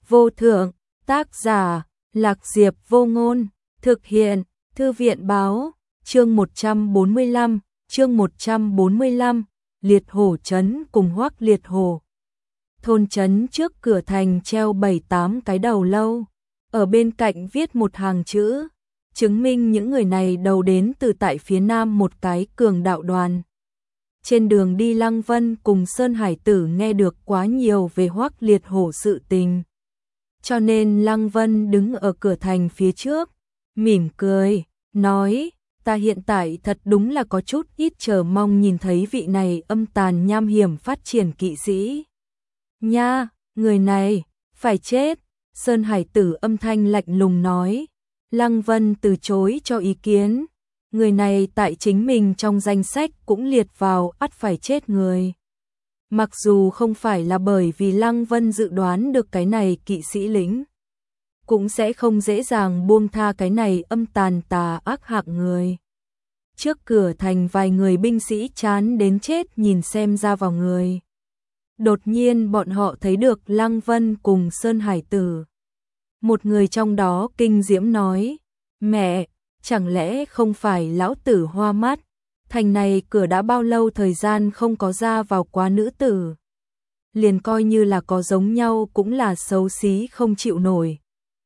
vô thượng, tác giả, Lạc Diệp Vô Ngôn, thực hiện, Thư viện báo, chương 145, Liệt Hổ Trấn cùng Hoắc Liệt Hổ. Thôn trấn trước cửa thành treo 7-8 cái đầu lâu, ở bên cạnh viết một hàng chữ, chứng minh những người này đầu đến từ tại phía nam một cái cường đạo đoàn. Trên đường đi Lăng Vân cùng Sơn Hải Tử nghe được quá nhiều về Hoắc Liệt Hổ sự tình. Cho nên Lăng Vân đứng ở cửa thành phía trước, mỉm cười, nói, ta hiện tại thật đúng là có chút ít chờ mong nhìn thấy vị này âm tàn nham hiểm phát triển kỵ sĩ. Nha, người này, phải chết, Sơn Hải Tử âm thanh lạnh lùng nói. Lăng Vân từ chối cho ý kiến, người này tại chính mình trong danh sách cũng liệt vào ắt phải chết người. Mặc dù không phải là bởi vì Lăng Vân dự đoán được cái này kỵ sĩ lĩnh, cũng sẽ không dễ dàng buông tha cái này âm tàn tà ác hạng người. Trước cửa thành vài người binh sĩ chán đến chết nhìn xem ra vào người. Đột nhiên bọn họ thấy được Lăng Vân cùng Sơn Hải Tử. Một người trong đó kinh diễm nói, mẹ, chẳng lẽ không phải lão tử hoa mắt, thành này cửa đã bao lâu thời gian không có ra vào quá nữ tử. Liền coi như là có giống nhau cũng là xấu xí không chịu nổi.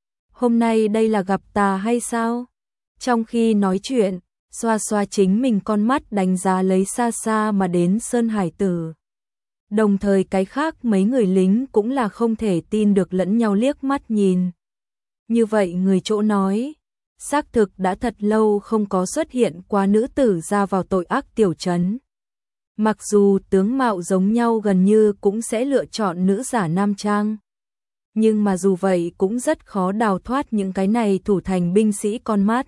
Hôm nay đây là gặp tà hay sao? Trong khi nói chuyện, xoa xoa chính mình con mắt đánh giá lấy xa xa mà đến Sơn Hải Tử. Đồng thời cái khác mấy người lính cũng là không thể tin được lẫn nhau liếc mắt nhìn. Như vậy người chỗ nói, xác thực đã thật lâu không có xuất hiện qua nữ tử ra vào tội ác tiểu trấn. Mặc dù tướng mạo giống nhau gần như cũng sẽ lựa chọn nữ giả nam trang. Nhưng mà dù vậy cũng rất khó đào thoát những cái này thủ thành binh sĩ con mắt.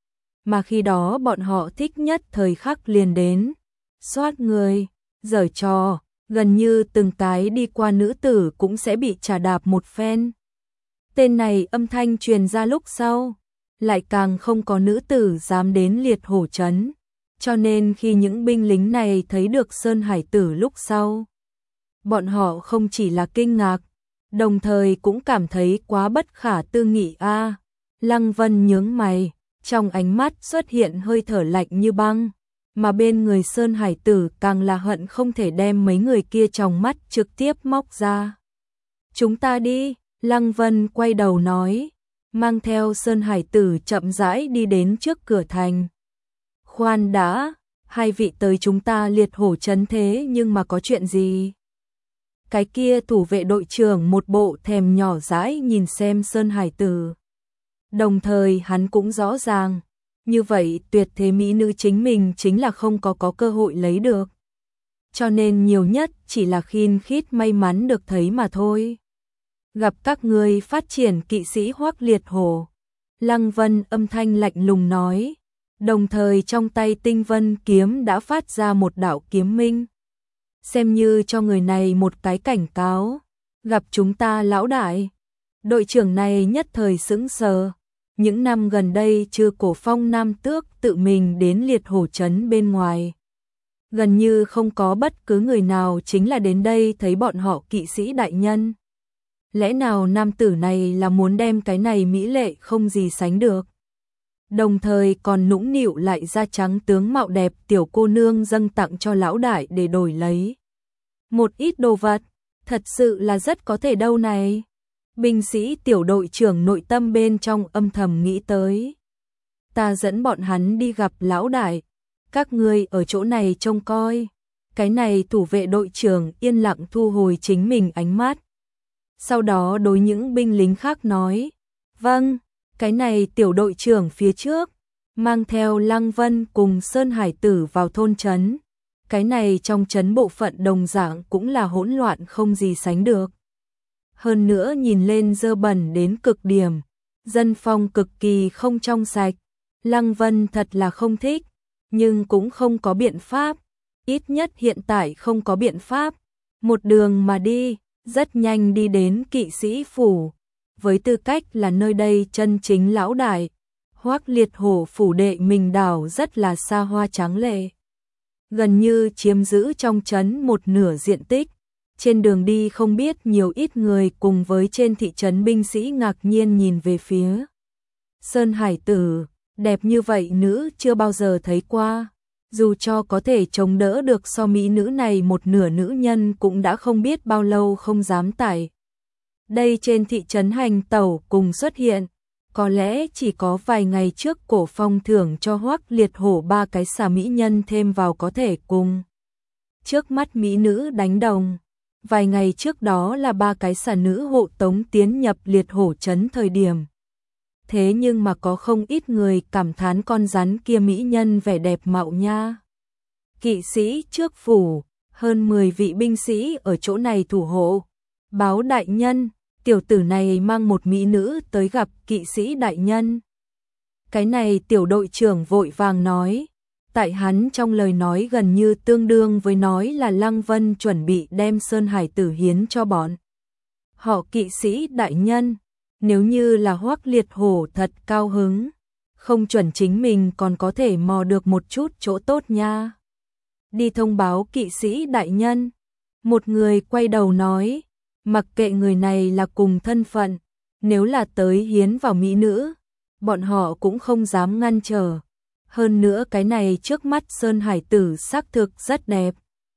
Mà khi đó bọn họ thích nhất thời khắc liền đến. Xoát người, giở trò, gần như từng cái đi qua nữ tử cũng sẽ bị trà đạp một phen. Tên này âm thanh truyền ra lúc sau, lại càng không có nữ tử dám đến Liệt Hổ Trấn. Cho nên khi những binh lính này thấy được Sơn Hải Tử lúc sau, bọn họ không chỉ là kinh ngạc, đồng thời cũng cảm thấy quá bất khả tư nghị a. Lăng Vân nhướng mày, trong ánh mắt xuất hiện hơi thở lạnh như băng, mà bên người Sơn Hải Tử càng là hận không thể đem mấy người kia trong mắt trực tiếp móc ra. Chúng ta đi, Lăng Vân quay đầu nói, mang theo Sơn Hải Tử chậm rãi đi đến trước cửa thành. Khoan đã, hai vị tới chúng ta Liệt Hổ Trấn thế nhưng mà có chuyện gì? Cái kia thủ vệ đội trưởng một bộ thèm nhỏ dãi nhìn xem Sơn Hải Tử. Đồng thời hắn cũng rõ ràng, như vậy tuyệt thế mỹ nữ chính mình chính là không có cơ hội lấy được. Cho nên nhiều nhất chỉ là khiên khít may mắn được thấy mà thôi. Gặp các ngươi phát triển kỵ sĩ Hoắc Liệt Hổ. Lăng Vân âm thanh lạnh lùng nói, đồng thời trong tay tinh vân kiếm đã phát ra một đạo kiếm minh. Xem như cho người này một cái cảnh cáo, gặp chúng ta lão đại. Đội trưởng này nhất thời sững sờ. Những năm gần đây Chư Cổ Phong Nam Tước tự mình đến Liệt Hổ Trấn bên ngoài. Gần như không có bất cứ người nào chính là đến đây thấy bọn họ kỵ sĩ đại nhân. Lẽ nào nam tử này là muốn đem cái này mỹ lệ không gì sánh được. Đồng thời còn nũng nịu lại da trắng tướng mạo đẹp tiểu cô nương dâng tặng cho lão đại để đổi lấy một ít đồ vật, thật sự là rất có thể đâu này. Binh sĩ tiểu đội trưởng nội tâm bên trong âm thầm nghĩ tới. Ta dẫn bọn hắn đi gặp lão đại, các ngươi ở chỗ này trông coi. Cái này thủ vệ đội trưởng yên lặng thu hồi chính mình ánh mắt. Sau đó đối những binh lính khác nói, vâng, cái này tiểu đội trưởng phía trước, mang theo Lăng Vân cùng Sơn Hải Tử vào thôn trấn. Cái này trong trấn bộ phận đồng dạng cũng là hỗn loạn không gì sánh được. Hơn nữa nhìn lên dơ bẩn đến cực điểm, dân phong cực kỳ không trong sạch. Lăng Vân thật là không thích, nhưng cũng không có biện pháp. Ít nhất hiện tại không có biện pháp. Một đường mà đi, rất nhanh đi đến kỵ sĩ phủ. Với tư cách là nơi đây chân chính lão đại, Hoắc Liệt Hổ phủ đệ mình đảo rất là xa hoa tráng lệ. Gần như chiếm giữ trong trấn một nửa diện tích. Trên đường đi không biết nhiều ít người cùng với trên thị trấn binh sĩ ngạc nhiên nhìn về phía Sơn Hải Tử, đẹp như vậy nữ chưa bao giờ thấy qua. Dù cho có thể chống đỡ được so mỹ nữ này một nửa nữ nhân cũng đã không biết bao lâu không dám tải. Đây trên thị trấn hành tẩu cùng xuất hiện, có lẽ chỉ có vài ngày trước Cổ Phong thưởng cho Hoắc Liệt Hổ 3 cái xà mỹ nhân thêm vào có thể cùng trước mắt mỹ nữ đánh đồng. Vài ngày trước đó là 3 cái xà nữ hộ tống tiến nhập Liệt Hổ trấn thời điểm. Thế nhưng mà có không ít người cảm thán con rắn kia mỹ nhân vẻ đẹp mạo nha. Kỵ sĩ trước phủ, hơn 10 vị binh sĩ ở chỗ này thủ hộ. Báo đại nhân, tiểu tử này mang một mỹ nữ tới gặp kỵ sĩ đại nhân. Cái này tiểu đội trưởng vội vàng nói. Tại hắn trong lời nói gần như tương đương với nói là Lăng Vân chuẩn bị đem Sơn Hải Tử hiến cho bọn họ kỵ sĩ đại nhân. Nếu như là Hoắc Liệt Hổ thật cao hứng, không chuẩn chính mình còn có thể mò được một chút chỗ tốt nha. Đi thông báo kỵ sĩ đại nhân. Một người quay đầu nói, mặc kệ người này là cùng thân phận, nếu là tới hiến vào mỹ nữ, bọn họ cũng không dám ngăn trở. Hơn nữa cái này trước mắt Sơn Hải Tử xác thực rất đẹp.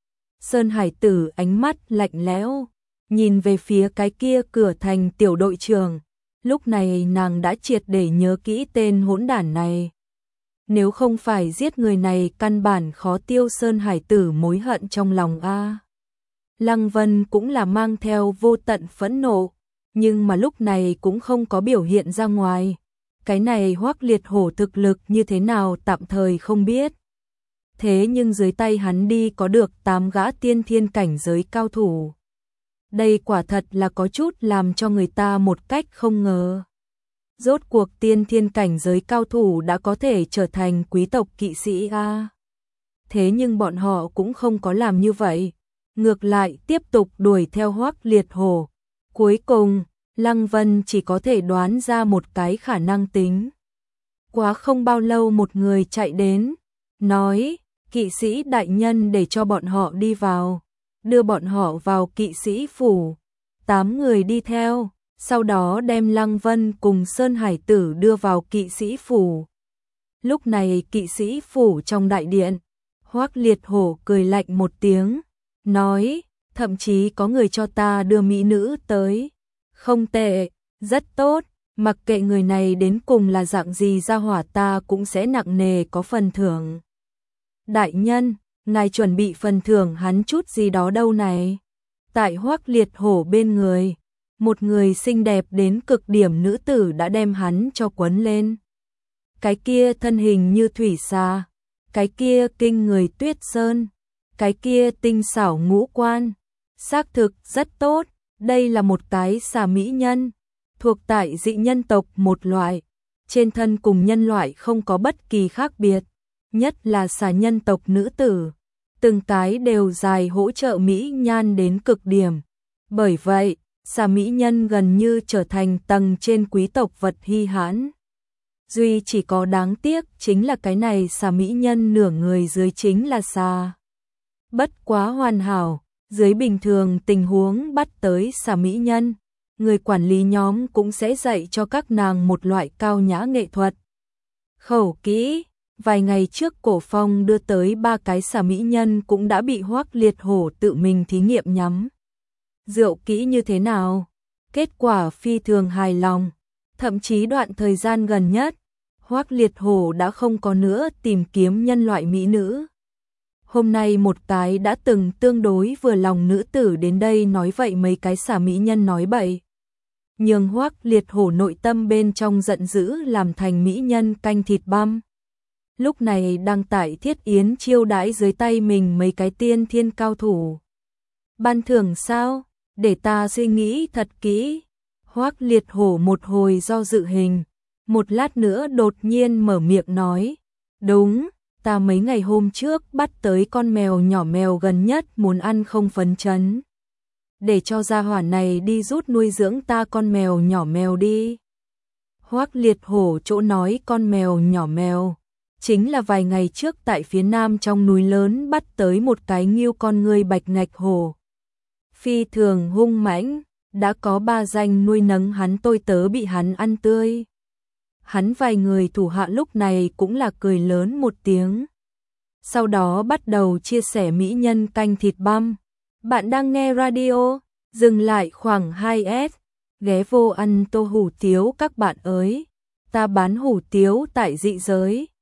Sơn Hải Tử ánh mắt lạnh lẽo, nhìn về phía cái kia cửa thành tiểu đội trưởng. Lúc này nàng đã triệt để nhớ kỹ tên hỗn đản này. Nếu không phải giết người này căn bản khó tiêu Sơn Hải Tử mối hận trong lòng a. Lăng Vân cũng là mang theo vô tận phẫn nộ, nhưng mà lúc này cũng không có biểu hiện ra ngoài. Cái này Hoắc Liệt Hổ thực lực như thế nào tạm thời không biết. Thế nhưng dưới tay hắn đi có được 8 gã tiên thiên cảnh giới cao thủ. Đây quả thật là có chút làm cho người ta một cách không ngờ. Rốt cuộc tiên thiên cảnh giới cao thủ đã có thể trở thành quý tộc kỵ sĩ a. Thế nhưng bọn họ cũng không có làm như vậy. Ngược lại tiếp tục đuổi theo Hoắc Liệt Hổ. Cuối cùng, Lăng Vân chỉ có thể đoán ra một cái khả năng tính. Quá không bao lâu một người chạy đến, nói, kỵ sĩ đại nhân để cho bọn họ đi vào, đưa bọn họ vào kỵ sĩ phủ. 8 người đi theo, sau đó đem Lăng Vân cùng Sơn Hải Tử đưa vào kỵ sĩ phủ. Lúc này kỵ sĩ phủ trong đại điện, Hoắc Liệt Hổ cười lạnh một tiếng, nói, thậm chí có người cho ta đưa mỹ nữ tới. Không tệ, rất tốt, mặc kệ người này đến cùng là dạng gì ra hỏa ta cũng sẽ nặng nề có phần thưởng. Đại nhân, ngài chuẩn bị phần thưởng hắn chút gì đó đâu này? Tại Hoắc Liệt Hổ bên người, một người xinh đẹp đến cực điểm nữ tử đã đem hắn cho quấn lên. Cái kia thân hình như thủy xà, cái kia kinh người tuyết sơn, cái kia tinh xảo ngũ quan, xác thực rất tốt. Đây là một cái xà mỹ nhân, thuộc tại dị nhân tộc một loại, trên thân cùng nhân loại không có bất kỳ khác biệt, nhất là xà nhân tộc nữ tử, từng cái đều dài hỗ trợ mỹ nhan đến cực điểm. Bởi vậy, xà mỹ nhân gần như trở thành tầng trên quý tộc vật hy hãn. Duy chỉ có đáng tiếc chính là cái này xà mỹ nhân nửa người dưới chính là xà. Bất quá hoàn hảo. Dưới bình thường tình huống bắt tới xà mỹ nhân, người quản lý nhóm cũng sẽ dạy cho các nàng một loại cao nhã nghệ thuật. Khẩu kỹ, vài ngày trước Cổ Phong đưa tới 3 cái xà mỹ nhân cũng đã bị Hoắc Liệt Hổ tự mình thí nghiệm nhắm. Rượu kỹ như thế nào? Kết quả phi thường hài lòng, thậm chí đoạn thời gian gần nhất, Hoắc Liệt Hổ đã không có nữa tìm kiếm nhân loại mỹ nữ. Hôm nay một cái đã từng tương đối vừa lòng nữ tử đến đây nói vậy mấy cái xà mỹ nhân nói bậy. Nhường Hoắc Liệt Hổ nội tâm bên trong giận dữ làm thành mỹ nhân canh thịt băm. Lúc này đang tại Thiết Yến chiêu đãi dưới tay mình mấy cái tiên thiên cao thủ. Ban thưởng sao? Để ta suy nghĩ thật kỹ. Hoắc Liệt Hổ một hồi do dự hình, một lát nữa đột nhiên mở miệng nói, đúng. Ta mấy ngày hôm trước bắt tới con mèo nhỏ mèo gần nhất muốn ăn không phấn chấn. Để cho gia hỏa này đi rút nuôi dưỡng ta con mèo nhỏ mèo đi. Hoắc Liệt Hổ chỗ nói con mèo nhỏ mèo, chính là vài ngày trước tại phía nam trong núi lớn bắt tới một cái nghêu con ngươi bạch ngạch hổ. phi thường hung mãnh, đã có 3 danh nuôi nấng hắn tôi tớ bị hắn ăn tươi. Hắn vài người thủ hạ lúc này cũng là cười lớn một tiếng. Sau đó bắt đầu chia sẻ mỹ nhân canh thịt băm. Bạn đang nghe radio, dừng lại khoảng 2S, ghé vô ăn tô hủ tiếu các bạn ơi. Ta bán hủ tiếu tại dị giới.